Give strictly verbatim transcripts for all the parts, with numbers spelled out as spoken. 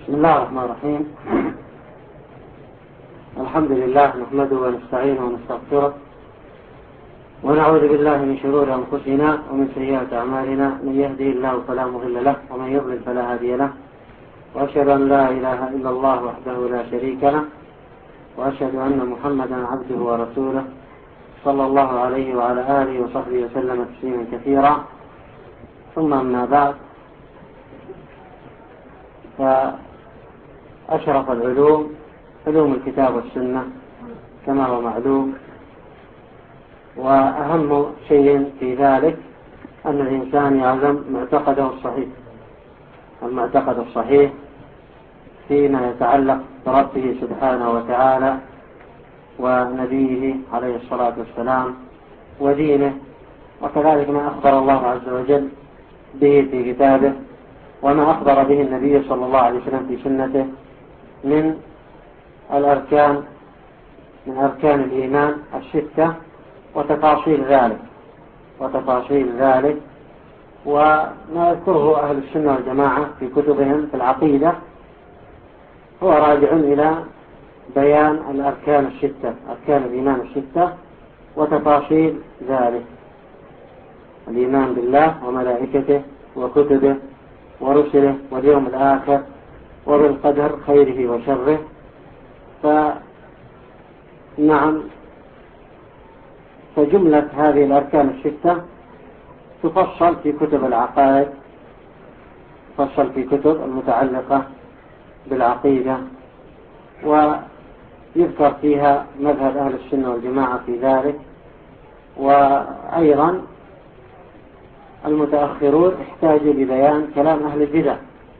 بسم الله الرحمن الرحيم. الحمد لله نحمده ونستعينه ونستغفره ونعوذ بالله من شرور أنفسنا ومن سيئات أعمالنا، من يهده الله فلا مضل له ومن يضلل فلا هادي له، وأشهد أن لا إله إلا الله وحده لا شريك له، وأشهد أن محمدا عبده ورسوله صلى الله عليه وعلى آله وصحبه وسلم تسليما كثيرا. ثم أما بعد، فأشرف العلوم علوم الكتاب والسنة كما هو معلوم، وأهم شيء في ذلك أن الإنسان يعلم معتقده الصحيح، المعتقد الصحيح فيما يتعلق بربه سبحانه وتعالى ونبيه عليه الصلاة والسلام ودينه، وكذلك ما أخبر الله عز وجل به في كتابه وما أخبر به النبي صلى الله عليه وسلم في سنته من الأركان من أركان الإيمان الستة وتفاصيل ذلك وتفاصيل ذلك وما يذكره أهل السنة والجماعة في كتبهم في العقيدة هو راجع إلى بيان الأركان الستة، أركان الإيمان الستة وتفاصيل ذلك: الإيمان بالله وملائكته وكتبه ورسله واليوم الآخر وبالقدر خيره وشره. فنعم، فجملة هذه الأركان الستة تفصل في كتب العقائد، تفصل في كتب المتعلقة بالعقيدة، ويذكر فيها مذهب أهل السنة والجماعة في ذلك. وأيضا المتأخرون احتاجوا لبيان كلام أهل البدع،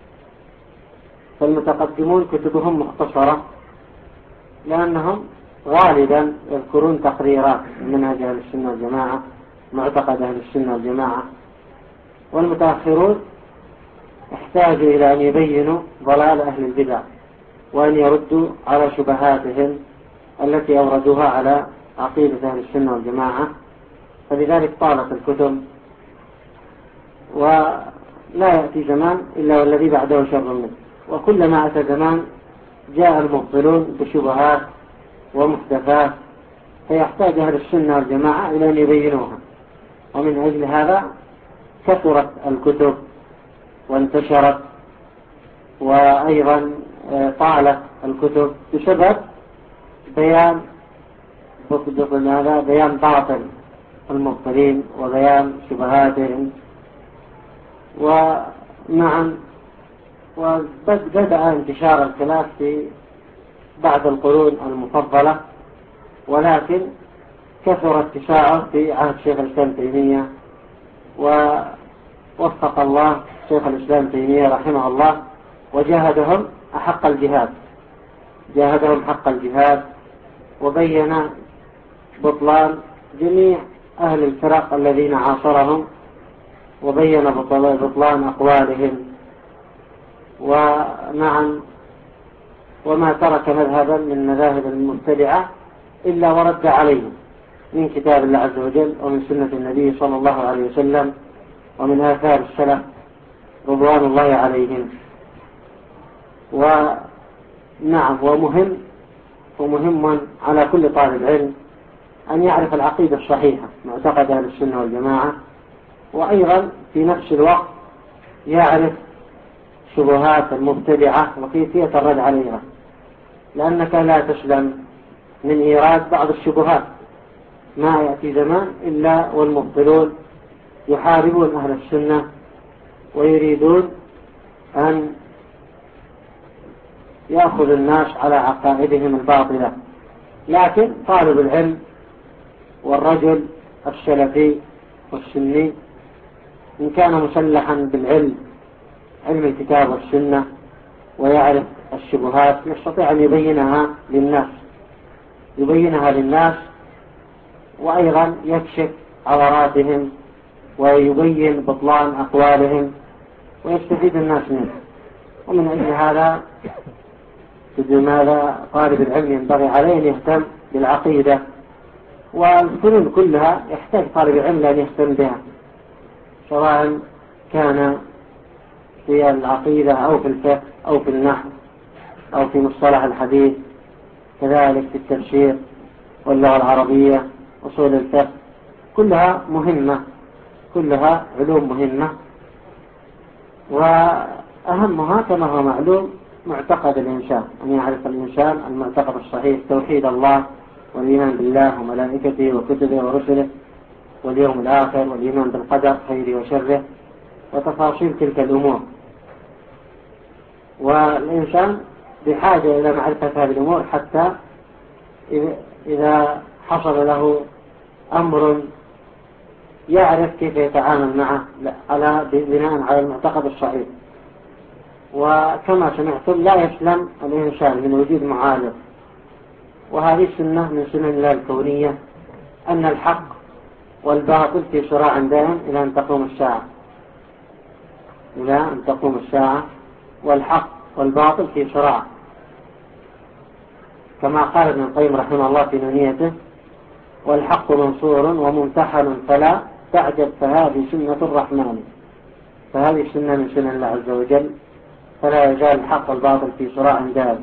فالمتقدمون كتبهم مختصرة لأنهم غالبا يذكرون تقريرات من منهج أهل السنة والجماعة، معتقد أهل السنة والجماعة، والمتأخرون احتاجوا إلى أن يبينوا ضلال أهل البدع وأن يردوا على شبهاتهم التي أوردوها على عقيدة أهل السنة والجماعة، فلذلك طالت الكتب، ولا يأتي زمان إلا والذي بعده شر منه، وكلما أتى زمان جاء المبطلون بشبهات ومحدثات، فيحتاج أهل السنة والجماعة إلى أن يبينوها. ومن أجل هذا كثرت الكتب وانتشرت، وأيضا طالت الكتب بسبب بيان بيان باطل المبطلين وبيان شبهاتهم. ونعم، وبدأ انتشار الخلاف في بعض القرون المفضلة، ولكن كثر اتساعه في عهد شيخ الإسلام تيمية، ووفق الله شيخ الإسلام تيمية رحمه الله وجاهدهم أحق الجهاد جاهدهم حق الجهاد وبين بطلان جميع أهل الفرق الذين عاصرهم، وبين بطلان أقوالهم. ونعم، وما ترك مذهبا من مذاهب المبتدعة إلا ورد عليهم من كتاب الله عز وجل ومن سنة النبي صلى الله عليه وسلم ومن آثار السلف رضوان الله عليهم. ونعم، ومهم ومهم على كل طالب علم أن يعرف العقيدة الصحيحة، معتقد أهل السنة والجماعة، وأيضا في نفس الوقت يعرف شبهات المبتدعة وكيفية الرد عليها، لأنك لا تسلم من إيراد بعض الشبهات. ما يأتي زمان إلا والمبطلون يحاربون أهل السنة ويريدون أن يأخذ الناس على عقائدهم الباطلة. لكن طالب العلم والرجل السلفي والسني إن كان مسلحا بالعلم، علم الكتاب والسنة، ويعرف الشبهات، يستطيع أن يبينها للناس يبينها للناس وأيضا يكشف عوراتهم ويبين بطلان أقوالهم ويستفيد الناس منه. ومن أجل هذا لماذا طالب العلم ينبغي عليه أن يهتم بالعقيدة، والفنون كلها يحتاج طالب العلم أن يهتم بها، سواء كان في العقيدة أو في الفقه أو في النحو أو في مصطلح الحديث، كذلك في التفسير واللغة العربية، أصول الفقه، كلها مهمة، كلها علوم مهمة. وأهمها كما هو معلوم معتقد الإنسان، أن يعرف الإنسان المعتقد الصحيح، توحيد الله والإيمان بالله وملائكته وكتبه ورسله واليوم الآخر والإيمان بالقدر خيره وشره وتفاصيل تلك الأمور. والإنسان بحاجة إلى معرفة هذه الأمور حتى إذا حصل له أمر يعرف كيف يتعامل معه على بناء على المعتقد الصحيح. وكما سمعتم لا يسلم الإنسان من وجود معارض، وهذه سنة من سنن الله الكونية، أن الحق والباطل في صراع دائم إلى أن تقوم الساعة، إلى أن تقوم الساعة والحق والباطل في صراع، كما قال ابن القيم رحمه الله في نونيته: والحق منصور وممتحن فلا تعجب فهذه سنة الرحمن. فهذه سنة من سنن الله عز وجل، فلا يزال الحق والباطل في صراع دائم.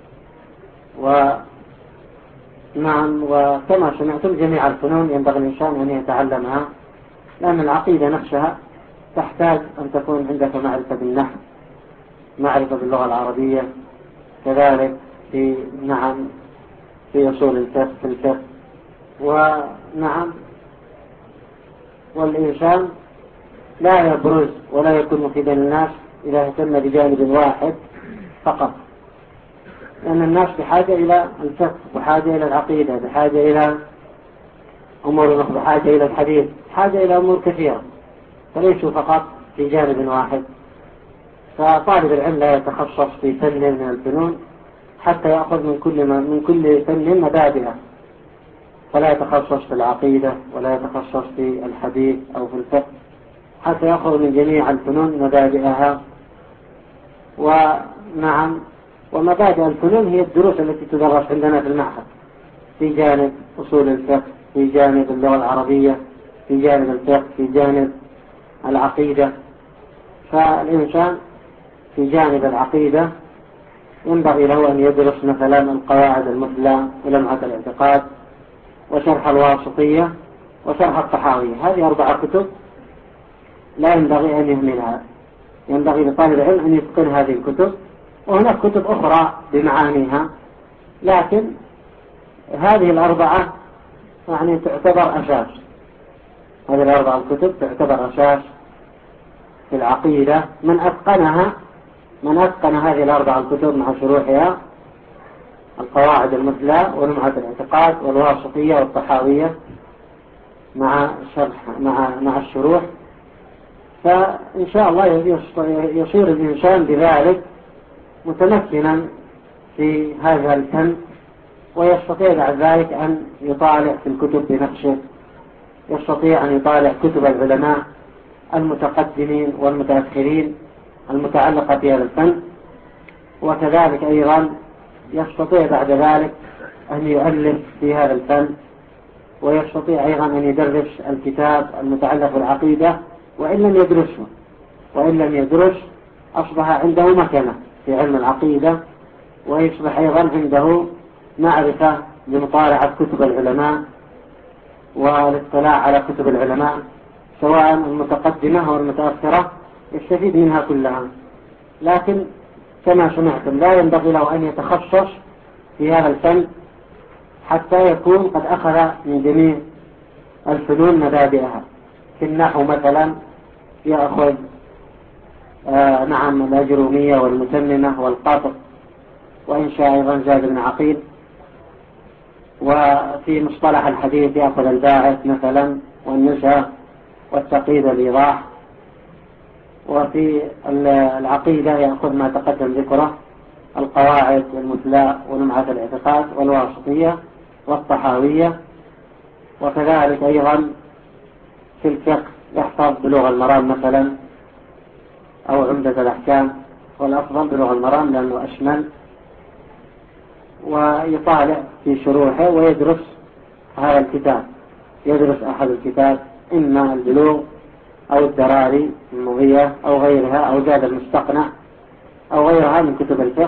ونعم، وكما سمعتم جميع الفنون ينبغي الإنسان أن يتعلمها، لأن العقيدة نفسها تحتاج أن تكون عندك معرفة بالنحو، معرفة باللغة العربية، كذلك في نعم في أصول الفقه في الفقه. ونعم، والإنسان لا يبرز ولا يكون مفيدا للناس إذا اهتم بجانب واحد فقط، لأن الناس بحاجة إلى الفقه، بحاجة إلى العقيدة، بحاجة إلى أمور أخرى، بحاجة إلى الحديث، بحاجة إلى أمور كثيرة، فليسوا فقط في جانب واحد. فطالب العلم لا يتخصص في فن من الفنون حتى يأخذ من كل ما من كل فن مبادئه، فلا يتخصص في العقيدة ولا يتخصص في الحديث أو في الفقه، حتى يأخذ من جميع الفنون مبادئها. ونعم، ومبادئ الفنون هي الدروس التي تدرس عندنا في المعهد، في جانب أصول الفقه، في جانب اللغة العربية، في جانب الفقه، في جانب العقيدة. فالإنسان في جانب العقيدة ينبغي له أن يدرس مثلا القواعد المثلى ولمعة الاعتقاد وشرح الواسطية وشرح الطحاوية. هذه أربعة كتب لا ينبغي أن يهملها، ينبغي لطالب العلم أن يتقن هذه الكتب. وهناك كتب أخرى بمعانيها، لكن هذه الأربعة يعني تعتبر أساس، هذه الأربعة الكتب تعتبر أساس في العقيدة. من أتقنها من أتقن هذه الأربعة الكتب مع شروحها، القواعد المثلى ولمعة الاعتقاد والواسطية والطحاوية مع شرح مع مع الشروح، فإن شاء الله يصير الإنسان بذلك متمكنا في هذا الفن، ويستطيع بعد ذلك أن يطالع في الكتب بنفسه، يستطيع أن يطالع كتب العلماء المتقدمين والمتأخرين المتعلقة بهذا الفن، وكذلك أيضا يستطيع بعد ذلك أن يؤلف في هذا الفن، ويستطيع أيضا أن يدرس الكتاب المتعلق بالعقيدة وإن لم يدرسه، وإن لم يدرس أصبح عنده مكانة في علم العقيدة، ويصبح أيضا عنده معرفة بمطالعة كتب العلماء والاطلاع على كتب العلماء سواء المتقدمة أو المتأخرة، يستفيد منها كلها. لكن كما سمعتم لا ينبغي له أن يتخصص في هذا الفن حتى يكون قد أخذ من جميع الفنون مبادئها. في النحو مثلا يأخذ آه نعم الأجرومية والمتممة والقاطع، وإن شاء أيضا زاد بن عقيل. وفي مصطلح الحديث يأخذ الباعث مثلا والنزهة والتقييد والإيضاح. وفي العقيدة يأخذ ما تقدم ذكره، القواعد والمثلى ولمعة الاعتقاد والواسطية والطحاوية. وكذلك أيضا في الفقه يحفظ بلوغ المرام مثلا أو عمدة الأحكام، والأفضل بلوغ المرام لأنه أشمل، ويطالع في شروحه ويدرس هذا الكتاب، يدرس أحد الكتاب إما البلوغ أو الدراري المضية أو غيرها، أو زاد المستقنع أو غيرها من كتب الفقه.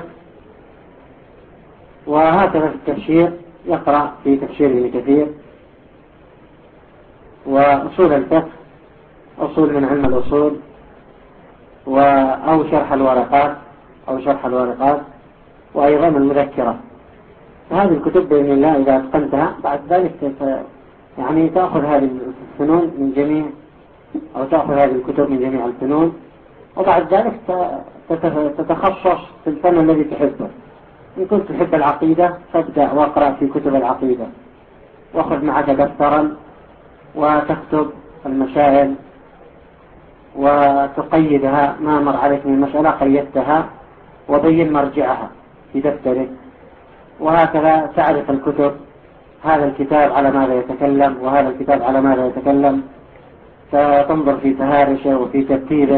وهكذا في التفسير يقرأ في تفسير ابن كثير. وأصول الفقه أصول من علم الأصول أو شرح الورقات أو شرح الورقات وأيضا المذكرة. فهذه الكتب بإذن الله إذا أتقنتها بعد ذلك يعني تأخذ هذه الفنون من جميع أو تأخذ هذه الكتب من جميع الفنون، وبعد ذلك تتخصص في الفن الذي تحبه. إن كنت تحب العقيدة فابدأ واقرأ في كتب العقيدة، واخذ معك دفترا وتكتب المسائل وتقيدها، ما مر عليك من مسألة قيدتها وبين مرجعها في دفترك. وهكذا تعرف الكتب، هذا الكتاب على ماذا يتكلم وهذا الكتاب على ماذا يتكلم، فتنظر في تهارشه وفي ترتيبه.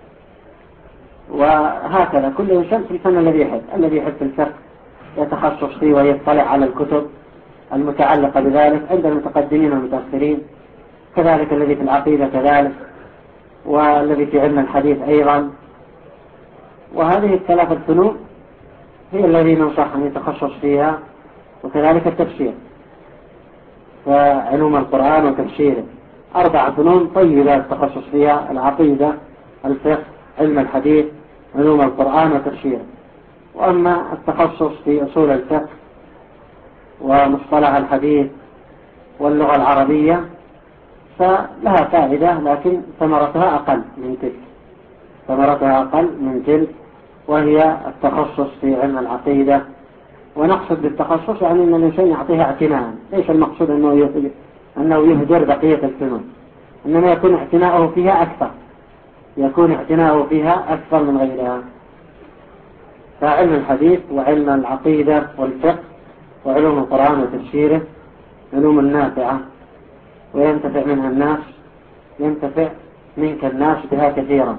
وهكذا كل إنسان في الفن الذي يحب. الذي يحب الفقه يتخصص فيه ويطلع على الكتب المتعلقة بذلك عند المتقدمين والمتأخرين، كذلك الذي في العقيدة كذلك، والذي في علم الحديث أيضا. وهذه الثلاث الفنون هي الذي ننصح أن يتخصص فيها، وكذلك التفسير وعلوم القرآن وتفسيره. أربع فنون طيبة التخصص فيها: العقيدة، الفقه، علم الحديث، علوم القرآن وتفسيره. وأما التخصص في أصول الفقه ومصطلح الحديث واللغة العربية فلها فائدة، لكن ثمرتها أقل من تلك ثمرتها أقل من تلك وهي التخصص في علم العقيدة. ونقصد بالتخصص يعني أن الإنسان يعطيها اعتناء، ليس المقصود أنه أنه يهدر بقية الفنون، إنما يكون اعتناؤه فيها أكثر يكون اعتناؤه فيها أكثر من غيرها. فعلم الحديث وعلم العقيدة والفقه وعلوم القرآن وتفسيره علوم النافعة، وينتفع منها الناس ينتفع منك الناس بها كثيرا.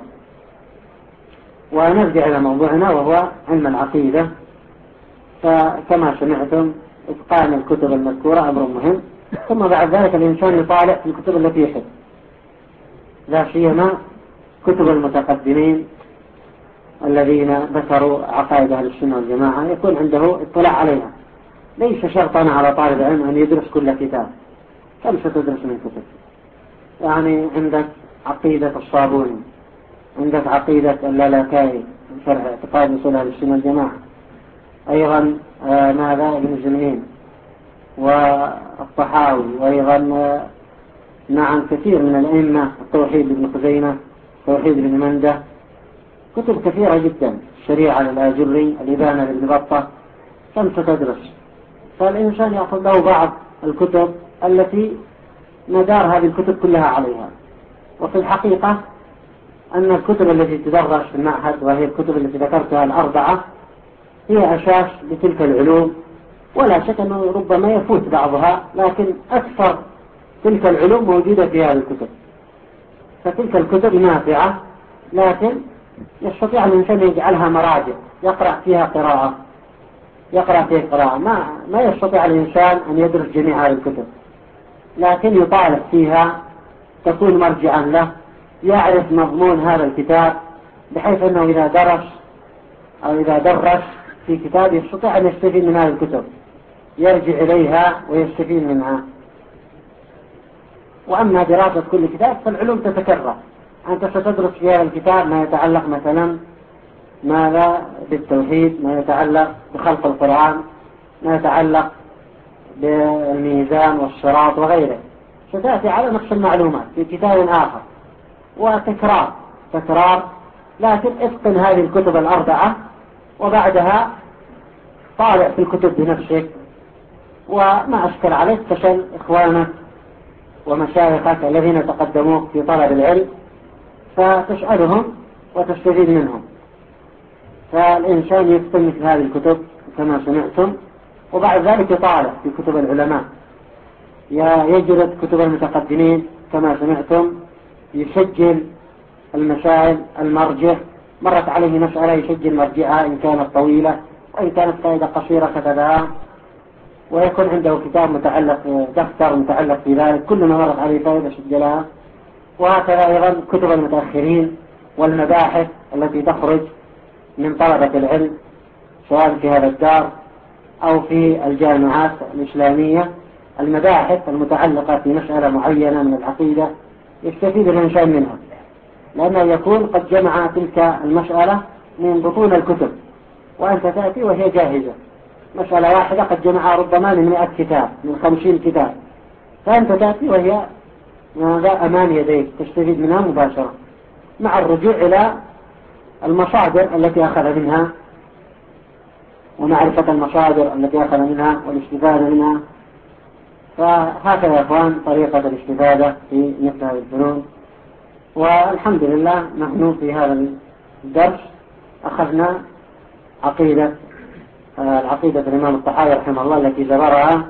ونرجع إلى موضوعنا وهو علم العقيدة. فكما سمعتم إتقان الكتب المذكورة أمر مهم، ثم بعد ذلك الإنسان يطالع في الكتب التي يحب، لا سيما كتب المتقدمين الذين ذكروا عقائد أهل السنة والجماعة، يكون عنده اطلاع عليها. ليس شرطا على طالب العلم أن يدرس كل كتاب. كم ستدرس من كتب؟ يعني عندك عقيدة الصابوني، عندك عقيدة اللالكائي شرح اعتقاد أصول أهل السنة والجماعة، أيضا آه ماذا ابن الجمعين والطحاوي، وأيضا آه نعم كثير من الأئمة، التوحيد ابن خزيمة، توحيد ابن منده، كتب كثيرة جدا، الشريعة للآجري، الإبانة لابن بطة. كم ستدرس؟ فالإنسان يأخذ له بعض الكتب التي مدار هذه الكتب كلها عليها. وفي الحقيقة أن الكتب التي تدرس في المعهد، وهي الكتب التي ذكرتها الأربعة، هي أساس لتلك العلوم، ولا شك أنه ربما يفوت بعضها، لكن أكثر تلك العلوم موجودة في هذه الكتب. فتلك الكتب نافعة، لكن يستطيع الإنسان يجعلها مراجع يقرأ فيها قراءة يقرأ فيها قراءة ما, ما يستطيع الإنسان أن يدرس جميع هذه الكتب، لكن يطالع فيها تكون مرجعا له، يعرف مضمون هذا الكتاب، بحيث أنه إذا درس أو إذا درس في كتاب يستطيع أن يستفيد من هذه الكتب، يرجع إليها ويستفيد منها. وأما دراسة كل كتاب فالعلوم تتكرر. أنت ستدرس في هذا الكتاب ما يتعلق مثلا ماذا بالتوحيد، ما يتعلق بخلق القرآن، ما يتعلق بالميزان والصراط وغيره، ستأتي على نفس المعلومات في كتاب آخر، وتكرار تكرار لكن اتقن هذه الكتب الأربعة، وبعدها طالع في الكتب بنفسك، وما أشكل عليك تسأل إخوانك ومشايخك الذين تقدموك في طلب العلم، فتسألهم وتستفيد منهم. فالإنسان يتقن مثل هذه الكتب كما سمعتم، وبعد ذلك يطالع في كتب العلماء، يجرد كتب المتقدمين كما سمعتم، يسجل المسائل المرجع، مرت عليه مسألة يسجل مرجعها إن كانت طويلة، وإن كانت فائدة قصيرة كتبها، ويكون عنده كتاب متعلق دفتر متعلق في ذلك، كل ما مرت عليه فائدة سجلها. وهكذا أيضا كتب المتأخرين والمباحث التي تخرج من طلبة العلم سواء في هذا الدار أو في الجامعات الإسلامية، المباحث المتعلقة في مسألة معينة من العقيدة يستفيد الإنسان منها، لأنه يكون قد جمع تلك المسألة من بطون الكتب، وأنت تأتي وهي جاهزة. مسألة واحدة قد جمعها ربما من مئة كتاب من خمسين كتاب، فأنت تأتي وهي أمام يديك تستفيد منها مباشرة، مع الرجوع إلى المصادر التي أخذ منها ومعرفة المصادر التي أخذ منها والاستفادة منها. فهكذا يا أخوان طريقة الاستفادة في مثل هذه الفنون. والحمد لله نحن في هذا الدرس أخذنا عقيدة العقيدة الإمام الطحاوي رحمه الله التي زبرها،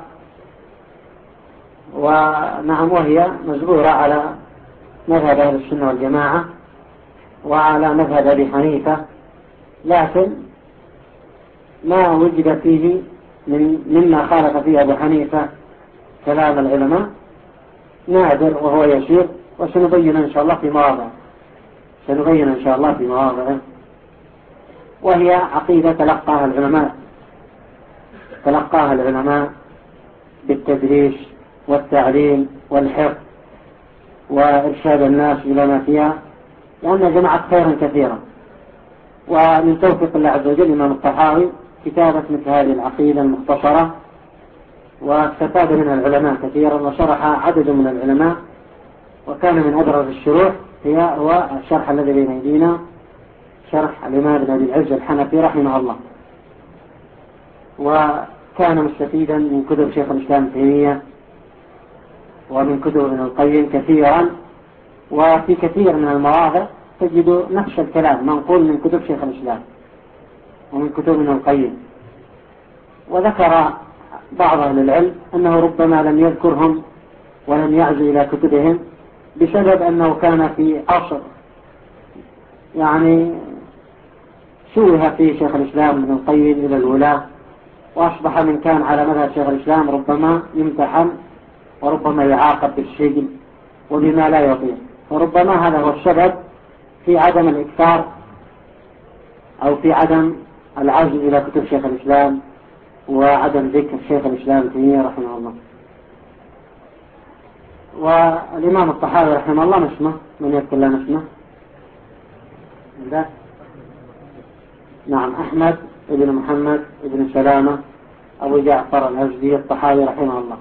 ونعم وهي مزبورة على مذهب أهل السنة والجماعة وعلى مذهب أبي حنيفة، لكن ما وجد فيه من مما خالف فيه أبو حنيفة كلام العلماء نادر وهو يسير، وسنبين إن شاء الله في مواضع سنبين إن شاء الله في مواضع وهي عقيدة تلقاها العلماء تلقاها العلماء بالتدريس والتعليم والحفظ وإرشاد الناس إلى ما فيها، لأنها جمعت خيرا كثيرا. ومن توفيق الله عز وجل الإمام الطحاوي كتابة مثل هذه العقيدة المختصرة، واستفاد منها العلماء كثيرا وشرح عدد من العلماء، وكان من أبرز الشروح هي هو الشرح الذي بين أيدينا، شرح الإمام ابن أبي العز الحنفي رحمه الله. وكان مستفيدا من كتب شيخ الإسلام ابن تيمية ومن كتب ابن القيم كثيرا، وفي كثير من المواضع تجد نفس الكلام منقول من كتب شيخ الإسلام ومن كتب ابن القيم. وذكر بعض أهل العلم أنه ربما لم يذكرهم ولم يعزو إلى كتبهم بسبب أنه كان في عصر يعني شوه في شيخ الإسلام ابن القيم إلى الولاة، وأصبح من كان على مذهب شيخ الإسلام ربما يمتحن وربما يعاقب بالسجن وبما لا يطيق، فربما هذا هو السبب في عدم الإكثار أو في عدم العزو إلى كتب شيخ الإسلام وعدم ذكر شيخ الإسلام ابن تيمية رحمه الله. والإمام الطحاوي رحمه الله اسمه من يذكر لنا اسمه؟ نعم، أحمد ابن محمد ابن سلامة أبو جعفر الأزدي الطحاوي رحمه الله.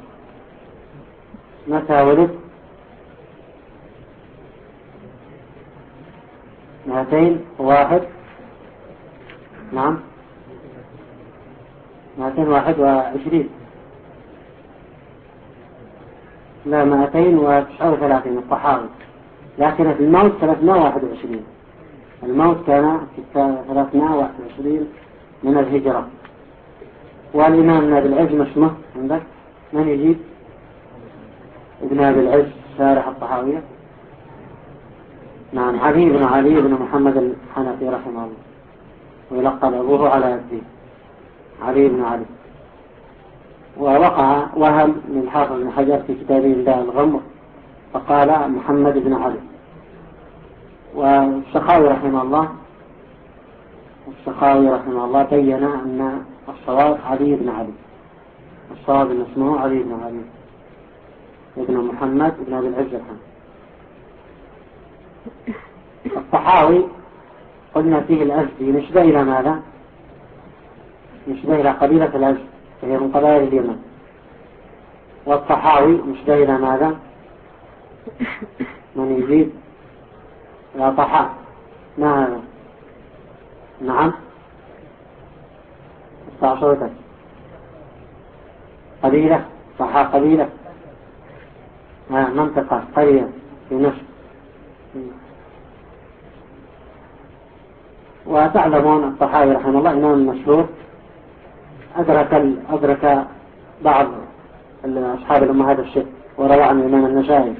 متى ولد؟ مئتين واحد نعم مئتين واحد وعشرين لا مئتين وتسعة وثلاثين الطحاوي، لكن في الموت ثلاثمائة وواحد وعشرين الموت كان في ثلاثمائة وواحد وعشرين من الهجرة. والإمام ابن أبي العز اسمه عندك من يجيب؟ ابن أبي العز شارح الطحاوية. نعم، علي بن علي بن محمد الحنفي رحمه الله، ويلقب أبوه على الدين علي بن علي. ووقع وهم من حافظ بن حجر في كتابه داء الغمر فقال محمد بن علي. والسخاوي رحمه الله السخاوي رحمه الله بين أن الصواب علي بن علي، الصواب أن اسمه علي بن علي ابن محمد بن أبي العز الحنفي. الطحاوي قلنا فيه الأزدي نسبة إلى ماذا؟ نسبة إلى قبيلة الأزد وهي من قبائل اليمن. والطحاوي نسبة إلى ماذا؟ من يجيب؟ إلى طحا. ما هذا؟ نعم استعصرتك قبيلة طحا قبيلة آه منطقة قرية في مصر. وتعلمون الطحاوي رحمه الله إمام مشهور، أدرك أدرك بعض أصحاب الأمهات الست وروى عن الإمام النسائي.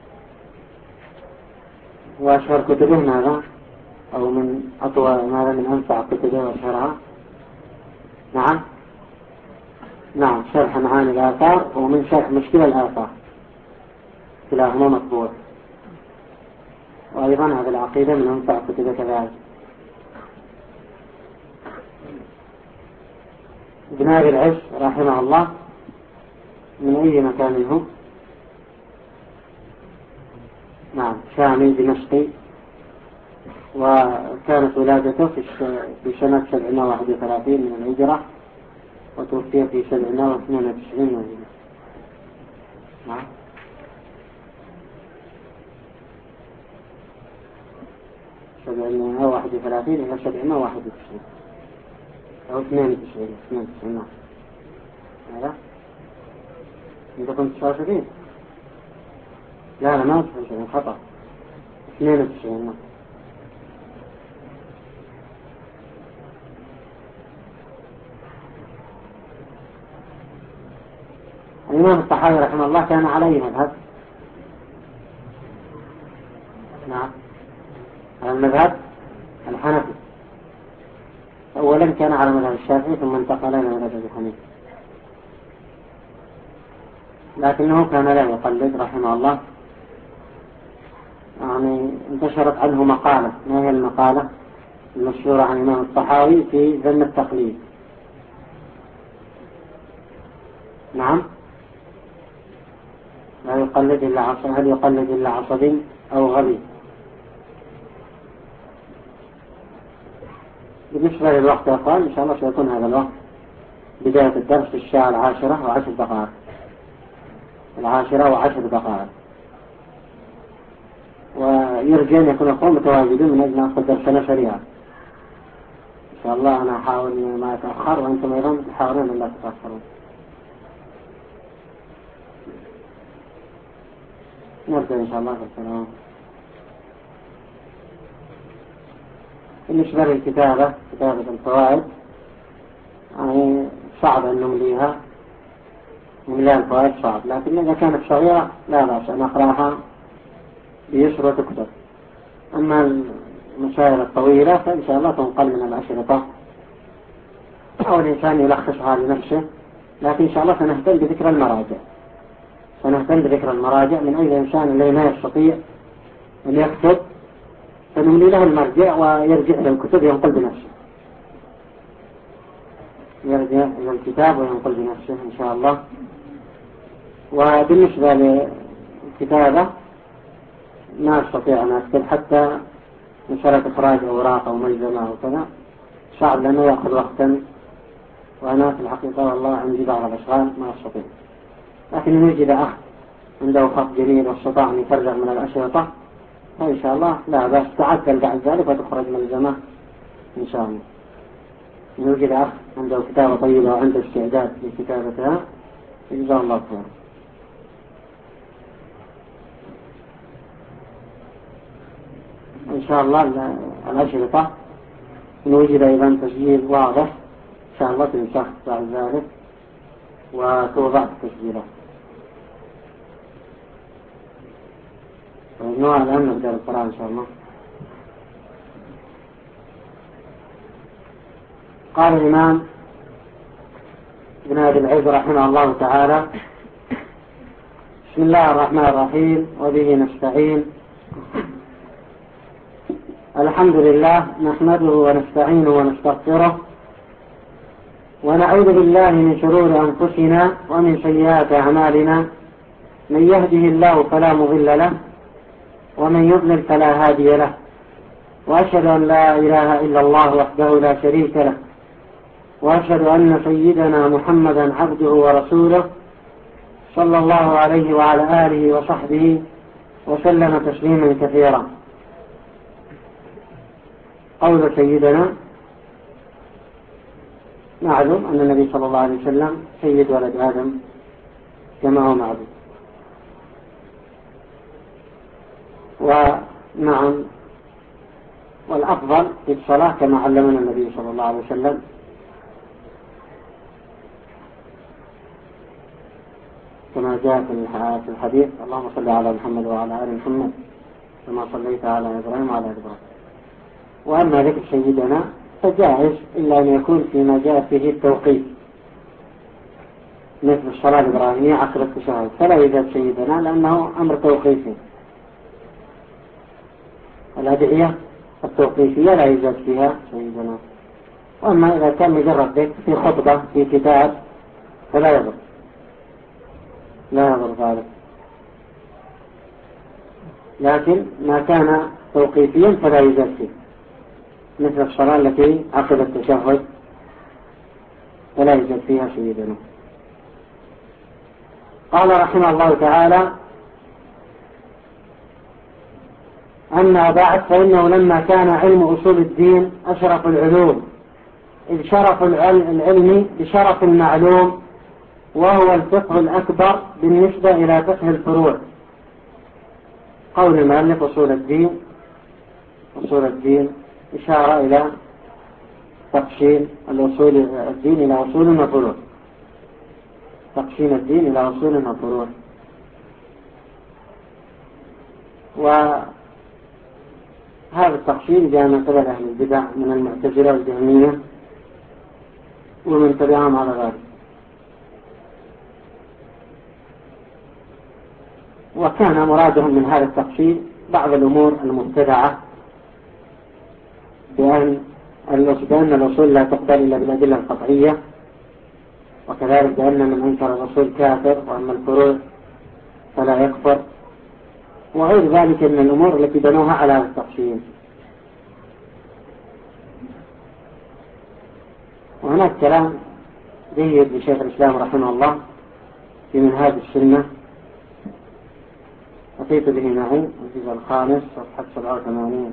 وأشهر كتبه ماذا؟ أو من أطول ماذا من أنفع كتبه وأشهرها؟ نعم نعم شرح معاني الآثار ومن شرح مشكلة الآثار، كلاهما مطبوع. وأيضا هذه العقيدة من أنفع كتب كذلك. ابن أبي العز رحمه الله من أي مكان هو؟ نعم شامي دمشقي، وكانت ولادته في سنة سبعمائة وواحد وثلاثين من الهجرة، وتوفي في سبعمائة واثنين وتسعين من الهجرة. نعم سبعمائة وواحد وثلاثين إلى سبعمائة وواحد وتسعين أو اثنين وتسعين اثنين وتسعين. نعم هذا أنت كنت تسعة وسبعين؟ لا لا ما تسعة وسبعين خطأ، اثنين وتسعين. نعم الإمام الطحاوي رحمه الله كان على أي مذهب؟ نعم على المذهب الحنفي. أولا كان على مذهب الشافعي ثم انتقل إلى مذهب أبي حنيفة، لكنه كان لا يقلد رحمه الله. يعني انتشرت عنه مقالة، ما هي المقالة المشهورة عن الإمام الطحاوي في ذم التقليد؟ نعم لا يقلد إلا عصبي، هل يقلد إلا عصبي أو غبي؟ بالنسبة للوقت يا أخوان إن شاء الله سيكون هذا الوقت بداية الدرس في الساعة العاشرة وعشر دقائق، العاشرة وعشر دقائق، ويرجى أن يكون القوم متواجدين من أجل أن أخذ درسنا سريعا إن شاء الله. أنا أحاول ما أتأخر وأنتم أيضا تحاولون أن لا تتأخرون. نبدأ إن شاء الله في السلام. بالنسبة للكتابة، كتابة الفوائد يعني صعب أن نمليها، نمليها الفوائد صعب، لكن إذا كانت صغيرة لا بأس أن أقرأها بيسر وتكتب. أما المسائل الطويلة فإن شاء الله تنقل من الأشرطة أو الإنسان يلخصها لنفسه، لكن إن شاء الله سنهتم بذكر المراجع، سنهتم بذكر المراجع من أي إنسان الذي لا يستطيع أن يكتب فنملي له المرجع ويرجع إلى الكتب ينقل بنفسه، يرجع إلى الكتاب وينقل بنفسه إن شاء الله. وبالنسبة للكتابة ما أستطيع أن أكتب حتى مسألة إخراج أوراق أو ملزمة أو كذا صعب لأنه يأخذ وقتا، وأنا في الحقيقة والله عندي بعض الأشغال ما أستطيع. لكن إن وجد أخ عنده خط جميل واستطاع أن يفرغ من الأشرطة فإن شاء الله لا بأس تعدل بعد ذلك وتخرج ملزمة إن شاء الله. إن وجد أخ عنده كتابة طيبة وعنده استعداد لكتابتها جزاه الله خير. إن شاء الله الأشرطة إن وجد أيضا تسجيل واضح إن شاء الله تنسخ بعد ذلك وتوضع التسجيلات. نوع الآن نبدأ القراءة إن شاء الله. قال الإمام ابن أبي العز رحمه الله تعالى: بسم الله الرحمن الرحيم، وبه نستعين. الحمد لله نحمده ونستعينه ونستغفره ونعوذ بالله من شرور أنفسنا ومن سيئات أعمالنا، من يهده الله فلا مضل له ومن يضلل فلا هادي له، وأشهد أن لا إله إلا الله وحده لا شريك له، وأشهد أن سيدنا محمدا عبده ورسوله صلى الله عليه وعلى آله وصحبه وسلم تسليما كثيرا. قول سيدنا معلوم أن النبي صلى الله عليه وسلم سيد ولد آدم كما هو معلوم. ونعم والأفضل في الصلاة كما علمنا النبي صلى الله عليه وسلم، كما جاء في الحديث: اللهم صل على محمد وعلى آل محمد كما صليت على إبراهيم وعلى آل إبراهيم. وأما ذكر سيدنا فجائز إلا أن يكون فيما جاء فيه التوقيت مثل الصلاة الإبراهيمية عقب التشهد، فلا يوجد سيدنا لأنه أمر توقيفي. الأدعية التوقيفية لا يوجد فيها سيدنا. وأما إذا كان مجرد ذكر في خطبة في كتاب فلا يضر، لا يضر ذلك. لكن ما كان توقيفيا فلا يوجد فيه، مثل الصلاة التي عقب التشهد فلا يوجد فيها سيدنا. قال رحمه الله تعالى: أما بعد، فإنه لما كان علم أصول الدين أشرف العلوم، إذ شرف العلم بشرف المعلوم، وهو الفقه الأكبر بالنسبة إلى فقه الفروع. قول المؤلف أصول الدين، أصول الدين إشارة إلى تقسيم الأصول الدين إلى أصول وفروع، تقسيم الدين إلى أصول وفروع. وهذا التقسيم جاء من قبل أهل البدع من المعتزلة والجهمية ومن تبعهم على ذلك. وكان مرادهم من هذا التقسيم بعض الأمور المبتدعة، بأن بأن الأصول لا تقبل إلا بالأدلة القطعية، وكذلك بأن من أنكر الأصول كافر، وأما الفروع فلا يكفر، وغير ذلك من الأمور التي بنوها على هذا التقسيم. وهناك كلام جيد لشيخ الإسلام رحمه الله في منهاج السنة، أتيت به معي الجزء الخامس صفحة سبعة وثمانين.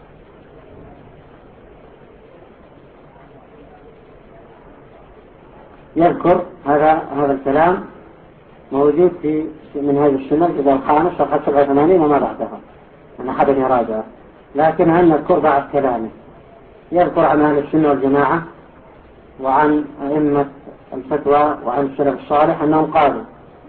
يذكر هذا هذا الكلام موجود في منهاج السنة الجزء الخامس صفحة سبعة وثمانين وما بعدها، أنا حدا يراجع، لكن أن نذكر بعض كلامه. يذكر عن أهل السنة والجماعة وعن أئمة الفتوى وعن السلف الصالح أنهم قالوا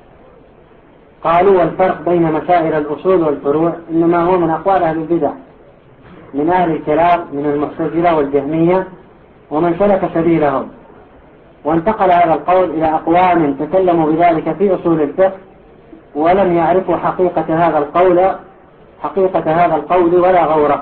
قالوا والفرق بين مسائل الأصول والفروع إنما هو من أقوال أهل البدع من أهل الكلام من المعتزلة والجهمية ومن سلك سبيلهم، وانتقل هذا القول إلى أقوام تكلموا بذلك في أصول الفقه ولم يعرفوا حقيقة هذا القول حقيقة هذا القول ولا غوره.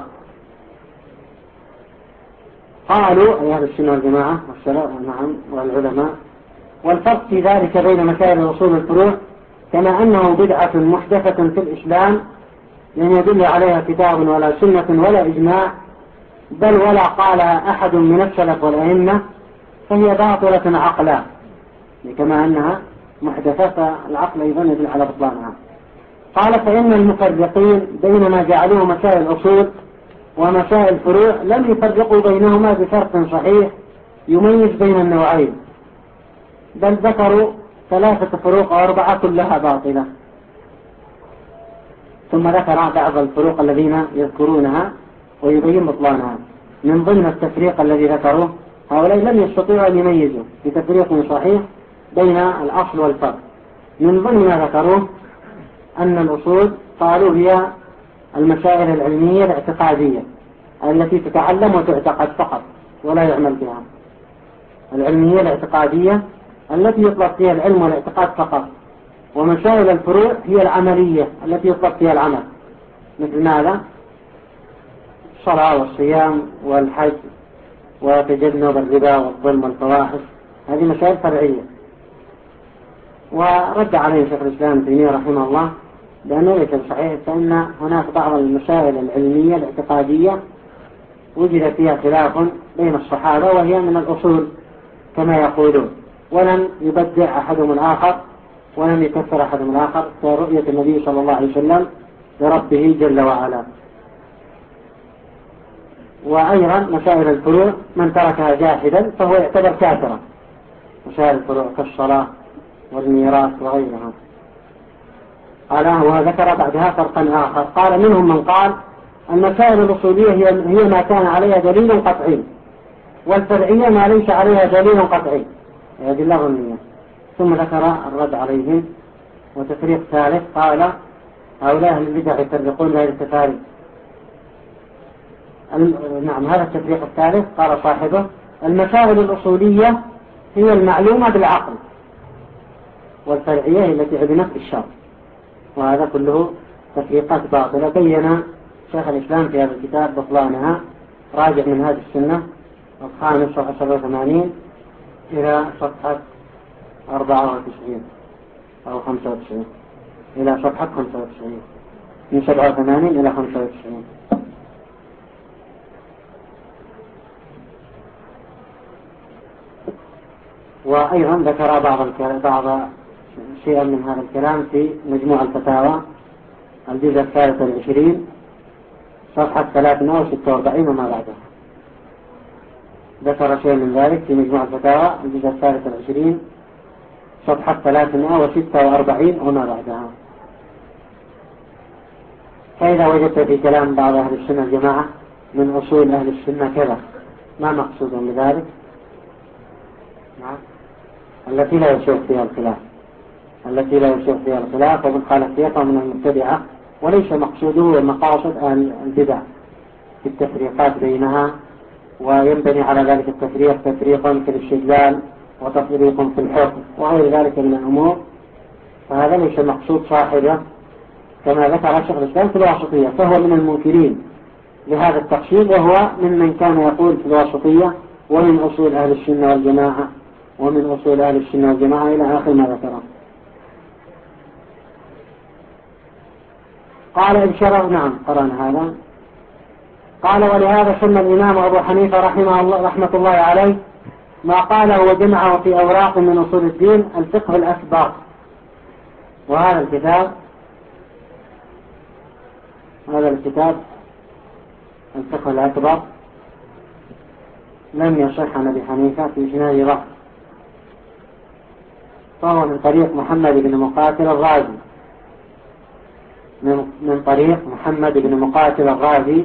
قالوا أي أهل السنة والجماعة والسلف نعم والعلماء: والفرق في ذلك بين مسائل الأصول والفروع كما أنه بدعة محدثة في الإسلام لم يدل عليها كتاب ولا سنة ولا إجماع، بل ولا قالها أحد من السلف والأئمة، فهي باطلة عقلا. كما أنها محدثة فالعقل أيضا يدل على بطلانها. قال: فإن المفرقين بين ما جعلوه مسائل الأصول ومسائل الفروع لم يفرقوا بينهما بفرق صحيح يميز بين النوعين، بل ذكروا ثلاثة فروق وأربعة كلها باطلة. ثم ذكر بعض الفروق الذين يذكرونها ويبين بطلانها. من ضمن التفريق الذي ذكروه هؤلاء لم يستطيعوا أن يميزوا بتفريق صحيح بين الأصل والفرق. من ضمن ما ذكروه أن الأصول قالوا هي المسائل العلمية الاعتقادية التي تتعلم وتعتقد فقط ولا يعمل بها، العلمية الاعتقادية التي يطلق فيها العلم والاعتقاد فقط. ومسائل الفروع هي العملية التي يطلق فيها العمل، مثل ماذا؟ الصلاة والصيام والحج وتجنب الربا والظلم والفواحش، هذه مسائل فرعية. ورد عليه شيخ الإسلام ابن تيمية رحمه الله لأنه ليس بصحيح، فإن هناك بعض المسائل العلمية الاعتقادية وجد فيها خلاف بين الصحابة وهي من الأصول كما يقولون، ولم يبدع أحدهم الآخر ولم يكفر أحدهم الآخر كرؤية النبي صلى الله عليه وسلم لربه جل وعلا. وأيضا مسائل الفروع من تركها جاحدا فهو يعتبر كافرا، مسائل الفروع كالصلاة والميراث وغيرها. قال وذكر بعدها فرقا آخر، قال منهم من قال المسائل الأصولية هي ما كان عليها دليل قطعي، والفرعية ما ليس عليها دليل قطعي، هذه اللغة. ثم ذكر الرد عليهم. وتفريق ثالث قال هؤلاء أهل البدع يفرقون بهذه التفاريق. نعم، هذا التفريق الثالث قال صاحبه المسائل الأصولية هي المعلومة بالعقل، والفرعية التي علمت بالشرع. وهذا كله تفريقات باطلة بين شيخ الإسلام في هذا الكتاب بطلانها، راجع من هذه السنة الخامس صفحة سبعة وثمانين إلى صفحة أربعة وتسعين أو خمسة وتسعين، إلى صفحة خمسة وتسعين، من سبعة وثمانين إلى خمسة وتسعين. وأيضا ذكر بعض الكلام بعض شيئا من هذا الكلام في مجموع الفتاوى الجزء الثالث والعشرين صفحة ثلاثمائة وستة وأربعين وما بعدها. ذكر شيئا من ذلك في مجموع الفتاوى الجزء الثالث والعشرين صفحة ثلاثمائة وستة وأربعين وما بعدها. فإذا وجدت في كلام بعض أهل السنة الجماعة من أصول أهل السنة كذا، ما مقصود بذلك؟ نعم. التي لا يشوف فيها الخلاف، التي لا يشوف فيها الخلاف ومن خالف فيها من المبتدعة، وليس مقصوده ومقاصد أهل البدع في التفريقات بينها، وينبني على ذلك التفريق تفريق في الاستدلال وتفريق في الحكم وغير ذلك من الأمور، فهذا ليس مقصود صاحبه كما ذكر شيخ الإسلام في الواسطية، فهو من المنكرين لهذا التقسيم، وهو ممن كان يقول في الواسطية ومن أصول أهل السنة والجماعة ومن أصول أهل السنة والجماعة إلى آخر ما ذكره. قال ابشروا، نعم قرأنا هذا. قال ولهذا سمى الإمام أبو حنيفة رحمه الله رحمة الله عليه ما قاله وجمعه في أوراق من أصول الدين الفقه الأكبر. وهذا الكتاب هذا الكتاب الفقه الأكبر لم يصح عن أبي حنيفة في إسناد ضعف، فهو من طريق محمد بن مقاتل الرازي من, من طريق محمد بن مقاتل الرازي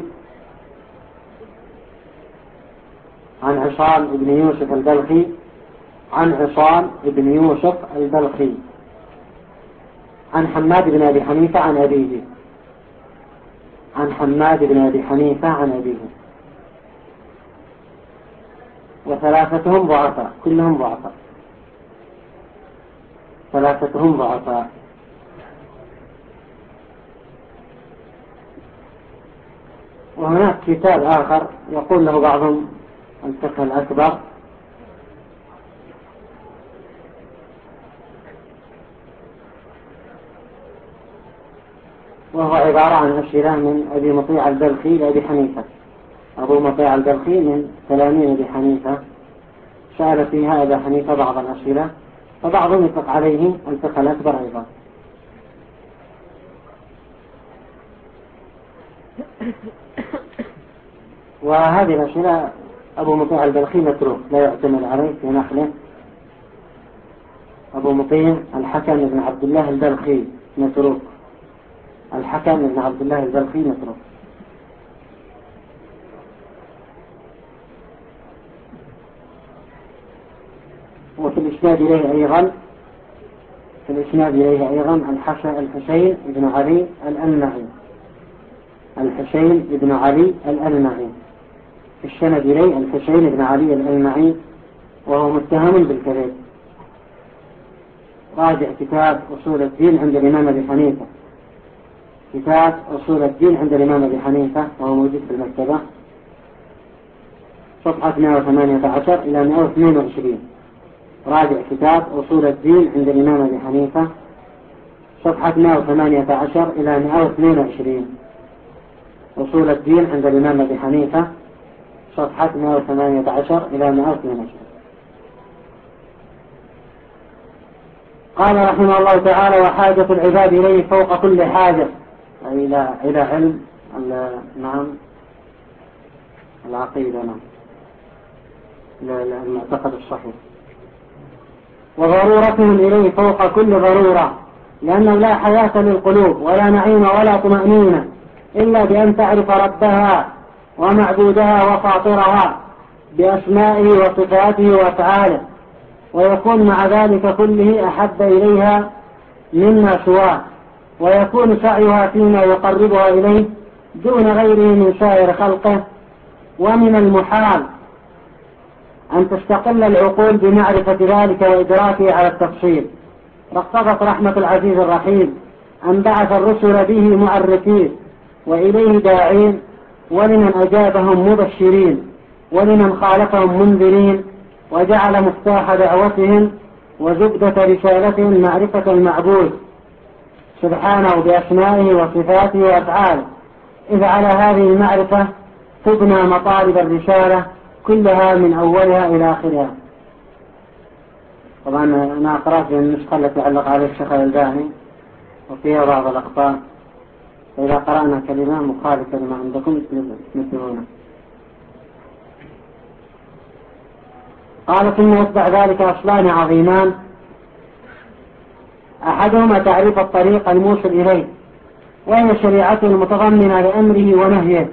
عن عصام بن يوسف البلخي عن عصام بن يوسف البلخي عن حماد بن أبي حنيفة عن أبيه عن حماد بن أبي حنيفة عن أبيه وثلاثتهم ضعفاء، كلهم ضعفاء، ثلاثتهم ضعفاء. وهناك كتاب آخر يقول له بعضهم الفقه الأكبر، وهو عبارة عن أسئلة من أبي مطيع البلخي لأبي حنيفة. أبو مطيع البلخي من تلاميذ أبي حنيفة، سأل فيها أبا حنيفة بعض الأسئلة، فبعضهم يطلق عليه الفقه الأكبر أيضا. وهذه الأسئلة أبو مطيع البلخي متروك لا يعتمد عليه في نقله. أبو مطيع الحكم بن عبد الله البلخي متروك، الحكم بن عبد الله البلخي متروك. وفي الإسناد إليه أيضا في الإسناد إليه أيضا الحسين بن علي الألمعي الحسين بن علي الألمعي في السند إليه الحسين بن علي الألمعي، وهو متهم بالكذب. راجع كتاب أصول الدين عند الإمام أبي حنيفة، كتاب أصول الدين عند الإمام أبي حنيفة وهو موجود في المكتبة، صفحة مئة وثمانية عشر إلى مئة واثنين وعشرين. راجع كتاب أصول الدين عند الإمام أبي حنيفة، صفحة مئة وثمانية عشر إلى مئة واثنين وعشرين. أصول الدين عند الإمام أبي حنيفة، صفحة مئة وثمانية عشر إلى مئة واثنين وعشرين. قال رحمه الله تعالى وحاجة العباد إليه فوق كل حاجة، إلى إلى علم نعم العقيدة، نعم المعتقد الصحيح. وضرورتهم إليه فوق كل ضرورة، لأنه لا حياة للقلوب ولا نعيم ولا طمأنينة إلا بأن تعرف ربها ومعبودها وفاطرها بأسمائه وصفاته وأفعاله، ويكون مع ذلك كله أحب إليها مما سواه، ويكون سعيها فيما يقربها إليه دون غيره من سائر خلقه. ومن المحال أن تستقل العقول بمعرفة ذلك وإدراكه على التفصيل. فاقتضت رحمة العزيز الرحيم أن بعث الرسل به معرفين وإليه داعين، ولمن أجابهم مبشرين، ولمن خالفهم منذرين، وجعل مفتاح دعوتهم وزبدة رسالتهم معرفة المعبود سبحانه بأسمائه وصفاته وأفعاله، إذ على هذه المعرفة تبنى مطالب الرسالة كلها من أولها إلى آخرها. طبعا أنا قرأت النسخة التي علق على الشيخ الألباني وفيها بعض الأخطاء، فإذا قرأنا كلمة مخالفة لما عندكم مثلونه. قال ثم يتبع ذلك أصلان عظيمان، أحدهما تعريف الطريق الموصل إليه، وهي شريعته المتضمنة لأمره ونهيه،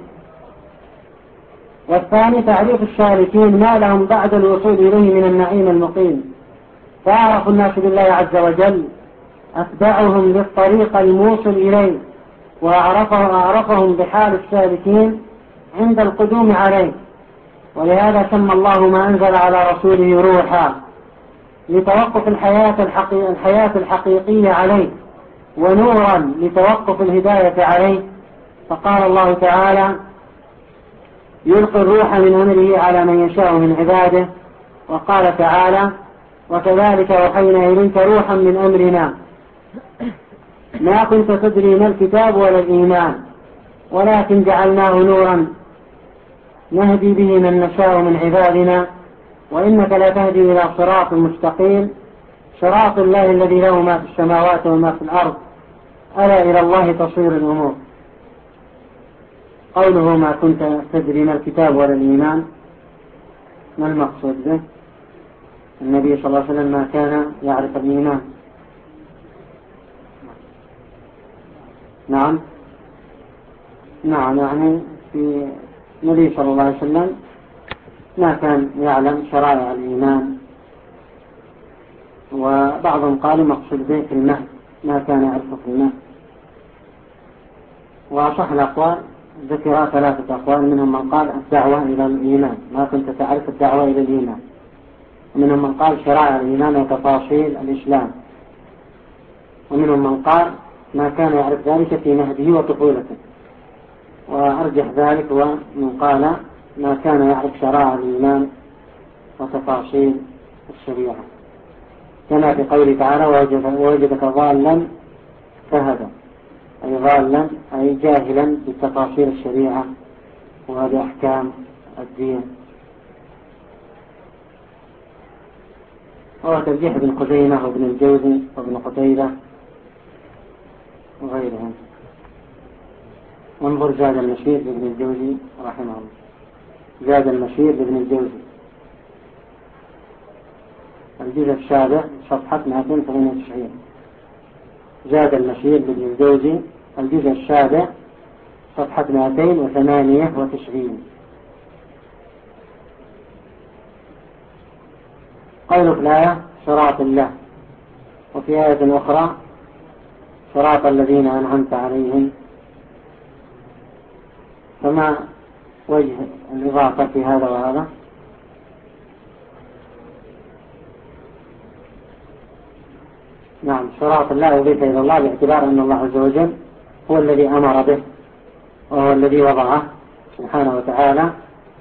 والثاني تعريف السالكين ما لهم بعد الوصول إليه من النعيم المقيم. فأعرف الناس بالله عز وجل أتبعهم للطريق الموصل إليه، وأعرفهم بحال السالكين عند القدوم عليه. ولهذا سمى الله ما أنزل على رسوله روحا، لتوقف الحياة, الحقيقية, الحياة الحقيقية عليه، ونورا لتوقف الهداية عليه. فقال الله تعالى: يلقي الروح من أمره على من يشاء من عباده. وقال تعالى: وكذلك أوحينا إليك روحا من أمرنا ما كنت تدري ما الكتاب ولا الإيمان ولكن جعلناه نورا نهدي به من نشاء من عبادنا وإنك لا تهدي إلى صراط مستقيم صراط الله الذي له ما في السماوات وما في الأرض ألا إلى الله تصير الأمور. قوله ما كنت تدري ما الكتاب ولا الإيمان، ما المقصود به؟ النبي صلى الله عليه وسلم ما كان يعرف الإيمان. نعم نعم يعني في النبي صلى الله عليه وسلم ما كان يعلم شرائع الإيمان، وبعضهم قالوا مقصود به في المهد، ما كان يعرفه في المهد. وأصح الأقوال ذكر ثلاثة أقوال، منهم من قال الدعوة إلى الإيمان، ما كنت تعرف الدعوة إلى الإيمان، ومنهم من قال شرائع الإيمان وتفاصيل الإسلام، ومنهم من قال ما كان يعرف ذلك في مهده وطفولته. وأرجح ذلك ومن قال ما كان يعرف شرائع الإيمان وتفاصيل الشريعة، كما في قوله تعالى: ووجدك ضالا فهدى، أي ضالا أي جاهلا بتفاصيل الشريعة وبأحكام الدين. وهو ترجيح ابن خزيمة وابن الجوزي وابن قتيبة وغيرهم. انظر زاد المشير لابن الجوزي رحمه الله، زاد المشير لابن الجوزي الجزء السابع صفحة مئتين وثمانية وتسعين. زاد المشير لابن الجوزي الجزء السابع صفحة مئتين وثمانية وتسعين. قوله في الآية صراط الله، وفي آية أخرى صراط الذين أنعمت عليهم، فما وجه الإضافة في هذا وهذا؟ نعم، صراط الله أضيف إلى الله باعتبار أن الله عز وجل هو الذي أمر به وهو الذي وضعه سبحانه وتعالى،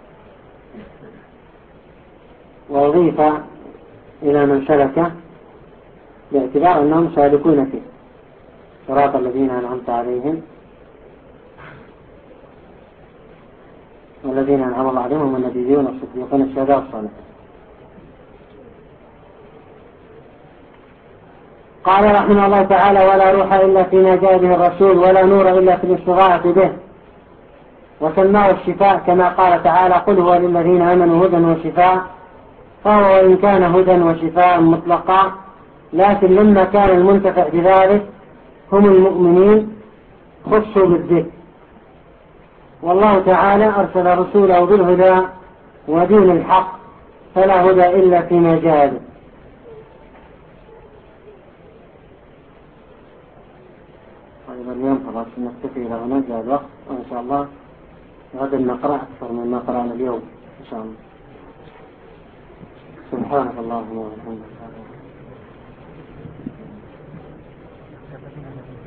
وأضيف إلى من سلكه باعتبار أنهم سالكون فيه. صراط الذين أنعمت عليهم والذين أنعم الله عليهم هم النبيون والصديقون الشهداء والصالحين. قال رحمه الله تعالى: ولا روح إلا فيما جاء به الرسول، ولا نور إلا في الاستغاثة به. وسماه الشفاء كما قال تعالى: قل هو للذين آمنوا هدى وشفاء. فهو وإن كان هدى وشفاء مطلقا، لكن لما كان المنتفع بذلك هم المؤمنين خصوا بالذكر. والله تعالى أرسل رسوله بالهدى ودين الحق، فلا هدى إلا فيما جاء به. طيب اليوم خلاص نكتفي إلى هنا، جاء الوقت، وإن شاء الله غدا نقرأ أكثر مما قرأنا اليوم إن شاء الله. سبحانك اللهم وبحمدك.